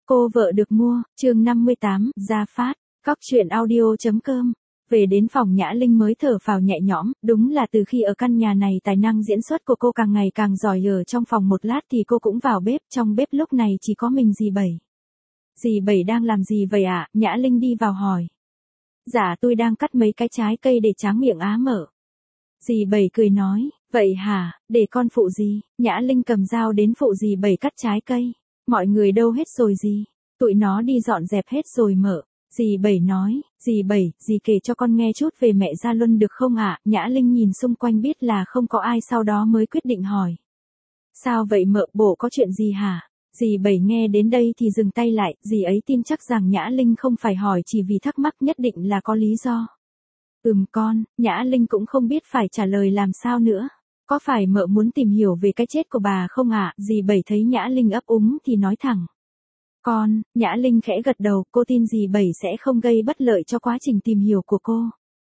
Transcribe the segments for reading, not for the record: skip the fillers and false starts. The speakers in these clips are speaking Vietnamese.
Cô vợ được mua, chương 58, ra phát, cóc truyện audio.com. Về đến phòng Nhã Linh mới thở phào nhẹ nhõm, đúng là từ khi ở căn nhà này tài năng diễn xuất của cô càng ngày càng giỏi. Ở trong phòng một lát thì cô cũng vào bếp, trong bếp lúc này chỉ có mình dì Bảy. Dì Bảy đang làm gì vậy ạ? Nhã Linh đi vào hỏi. Dạ tôi đang cắt mấy cái trái cây để tráng miệng á mở. Dì Bảy cười nói, vậy hả, để con phụ dì. Nhã Linh cầm dao đến phụ dì Bảy cắt trái cây. Mọi người đâu hết rồi dì? Tụi nó đi dọn dẹp hết rồi mợ. Dì Bảy nói, dì Bảy, dì kể cho con nghe chút về mẹ Gia Luân được không ạ? Nhã Linh nhìn xung quanh biết là không có ai, sau đó mới quyết định hỏi. Sao vậy mợ, bộ có chuyện gì hả? Dì Bảy nghe đến đây thì dừng tay lại, dì ấy tin chắc rằng Nhã Linh không phải hỏi chỉ vì thắc mắc, nhất định là có lý do. Con, Nhã Linh cũng không biết phải trả lời làm sao nữa. Có phải mợ muốn tìm hiểu về cái chết của bà không ạ? Dì Bảy thấy Nhã Linh ấp úng thì nói thẳng. Con, Nhã Linh khẽ gật đầu, cô tin dì Bảy sẽ không gây bất lợi cho quá trình tìm hiểu của cô.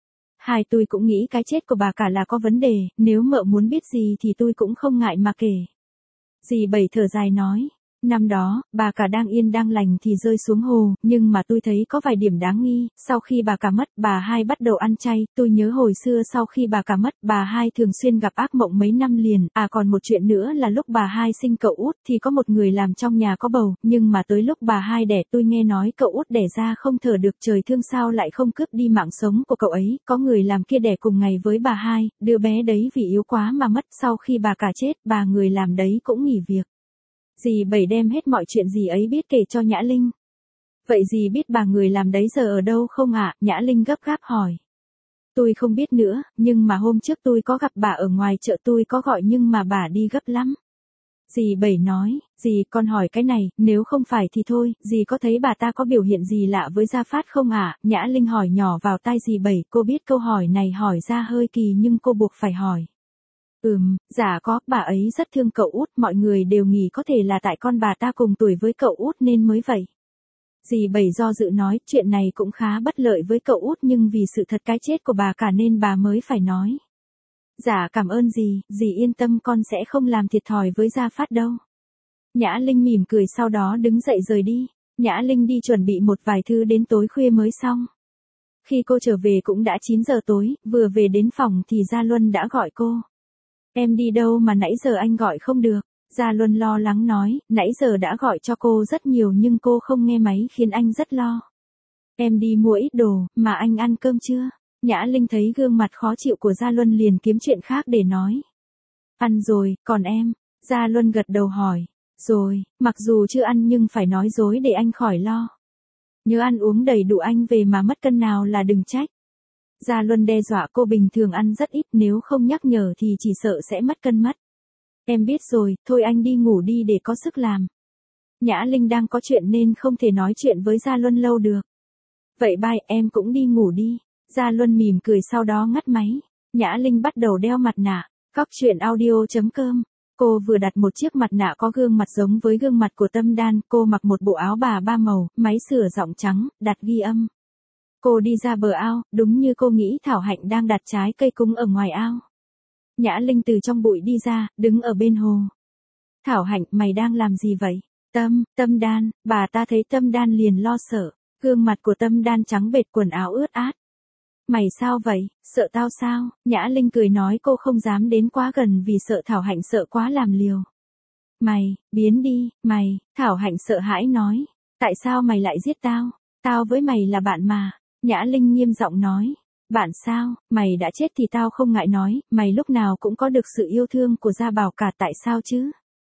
Tôi cũng nghĩ cái chết của bà cả là có vấn đề, nếu mợ muốn biết gì thì tôi cũng không ngại mà kể. Dì Bảy thở dài nói. Năm đó, bà cả đang yên đang lành thì rơi xuống hồ, nhưng mà tôi thấy có vài điểm đáng nghi. Sau khi bà cả mất, bà hai bắt đầu ăn chay. Tôi nhớ hồi xưa sau khi bà cả mất, bà hai thường xuyên gặp ác mộng mấy năm liền. Còn một chuyện nữa là lúc bà hai sinh cậu út thì có một người làm trong nhà có bầu, nhưng mà tới lúc bà hai đẻ tôi nghe nói cậu út đẻ ra không thở được, trời thương sao lại không cướp đi mạng sống của cậu ấy. Có người làm kia đẻ cùng ngày với bà hai, đứa bé đấy vì yếu quá mà mất. Sau khi bà cả chết, bà người làm đấy cũng nghỉ việc. Dì Bảy đem hết mọi chuyện dì ấy biết kể cho Nhã Linh. Vậy dì biết bà người làm đấy giờ ở đâu không ạ? Nhã Linh gấp gáp hỏi. Tôi không biết nữa, nhưng mà hôm trước tôi có gặp bà ở ngoài chợ, tôi có gọi nhưng mà bà đi gấp lắm. Dì Bảy nói, dì con hỏi cái này, nếu không phải thì thôi, dì có thấy bà ta có biểu hiện gì lạ với Gia Phát không ạ? Nhã Linh hỏi nhỏ vào tai dì Bảy, cô biết câu hỏi này hỏi ra hơi kỳ nhưng cô buộc phải hỏi. Dạ có, bà ấy rất thương cậu út, mọi người đều nghĩ có thể là tại con bà ta cùng tuổi với cậu út nên mới vậy. Dì Bảy do dự nói, chuyện này cũng khá bất lợi với cậu út nhưng vì sự thật cái chết của bà cả nên bà mới phải nói. Dạ cảm ơn dì yên tâm, con sẽ không làm thiệt thòi với Gia Phát đâu. Nhã Linh mỉm cười sau đó đứng dậy rời đi. Nhã Linh đi chuẩn bị một vài thứ đến tối khuya mới xong. Khi cô trở về cũng đã 9 giờ tối, vừa về đến phòng thì Gia Luân đã gọi cô. Em đi đâu mà nãy giờ anh gọi không được? Gia Luân lo lắng nói, nãy giờ đã gọi cho cô rất nhiều nhưng cô không nghe máy khiến anh rất lo. Em đi mua ít đồ, mà anh ăn cơm chưa? Nhã Linh thấy gương mặt khó chịu của Gia Luân liền kiếm chuyện khác để nói. Ăn rồi, còn em? Gia Luân gật đầu hỏi. Rồi, mặc dù chưa ăn nhưng phải nói dối để anh khỏi lo. Nhớ ăn uống đầy đủ, anh về mà mất cân nào là đừng trách. Gia Luân đe dọa cô bình thường ăn rất ít, nếu không nhắc nhở thì chỉ sợ sẽ mất cân mất. Em biết rồi, thôi anh đi ngủ đi để có sức làm. Nhã Linh đang có chuyện nên không thể nói chuyện với Gia Luân lâu được. Vậy bye, em cũng đi ngủ đi. Gia Luân mỉm cười sau đó ngắt máy. Nhã Linh bắt đầu đeo mặt nạ. Cóc truyện audio.com. Cô vừa đặt một chiếc mặt nạ có gương mặt giống với gương mặt của Tâm Đan, cô mặc một bộ áo bà ba màu, máy sửa giọng trắng, đặt ghi âm. Cô đi ra bờ ao, đúng như cô nghĩ Thảo Hạnh đang đặt trái cây cúng ở ngoài ao. Nhã Linh từ trong bụi đi ra, đứng ở bên hồ. Thảo Hạnh, mày đang làm gì vậy? Tâm Đan, bà ta thấy Tâm Đan liền lo sợ. Gương mặt của Tâm Đan trắng bệch, quần áo ướt át. Mày sao vậy, sợ tao sao? Nhã Linh cười nói, cô không dám đến quá gần vì sợ Thảo Hạnh sợ quá làm liều. Mày, biến đi, mày, Thảo Hạnh sợ hãi nói. Tại sao mày lại giết tao? Tao với mày là bạn mà. Nhã Linh nghiêm giọng nói. Bạn sao, mày đã chết thì tao không ngại nói, mày lúc nào cũng có được sự yêu thương của Gia Bảo cả, tại sao chứ?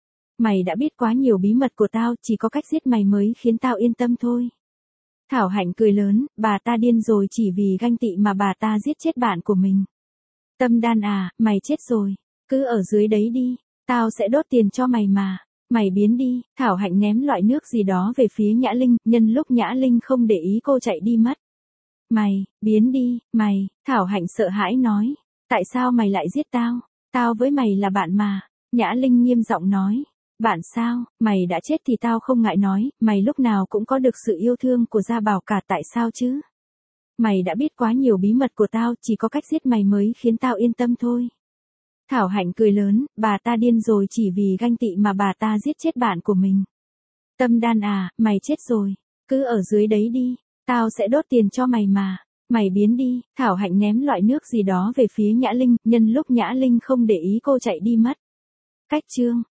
Mày đã biết quá nhiều bí mật của tao, chỉ có cách giết mày mới khiến tao yên tâm thôi. Thảo Hạnh cười lớn, bà ta điên rồi, chỉ vì ganh tị mà bà ta giết chết bạn của mình. Tâm Đan à, mày chết rồi, cứ ở dưới đấy đi, tao sẽ đốt tiền cho mày mà. Mày biến đi. Thảo Hạnh ném loại nước gì đó về phía Nhã Linh, nhân lúc Nhã Linh không để ý cô chạy đi mất. Mày, biến đi, mày, Thảo Hạnh sợ hãi nói. Tại sao mày lại giết tao? Tao với mày là bạn mà. Nhã Linh nghiêm giọng nói. Bạn sao, mày đã chết thì tao không ngại nói, mày lúc nào cũng có được sự yêu thương của Gia Bảo cả, tại sao chứ? Mày đã biết quá nhiều bí mật của tao, chỉ có cách giết mày mới khiến tao yên tâm thôi. Thảo Hạnh cười lớn, bà ta điên rồi, chỉ vì ganh tị mà bà ta giết chết bạn của mình. Tâm Đan à, mày chết rồi. Cứ ở dưới đấy đi. Tao sẽ đốt tiền cho mày mà. Mày biến đi. Thảo Hạnh ném loại nước gì đó về phía Nhã Linh, nhân lúc Nhã Linh không để ý cô chạy đi mất. Cách chương